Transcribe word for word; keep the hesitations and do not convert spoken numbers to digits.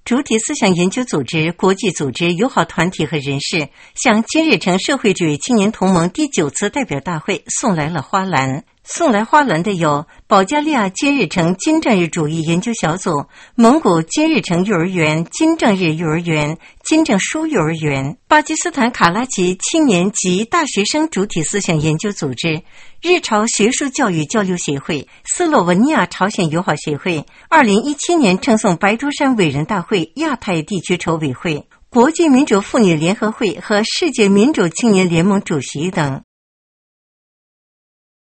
主体思想研究组织、国际组织、友好团体和人士向金日成社会主义青年同盟第九次代表大会送来了花篮。送来花篮的有保加利亚金日成金正日主义研究小组、蒙古金日成幼儿园、金正日幼儿园、金正书幼儿园、巴基斯坦卡拉奇青年及大学生主体思想研究组织、日朝学术教育交流协会、斯洛文尼亚朝鲜友好协会、二零一七年称颂白珠山伟人大会亚太地区筹委会、国际民主妇女联合会和世界民主青年联盟主席等。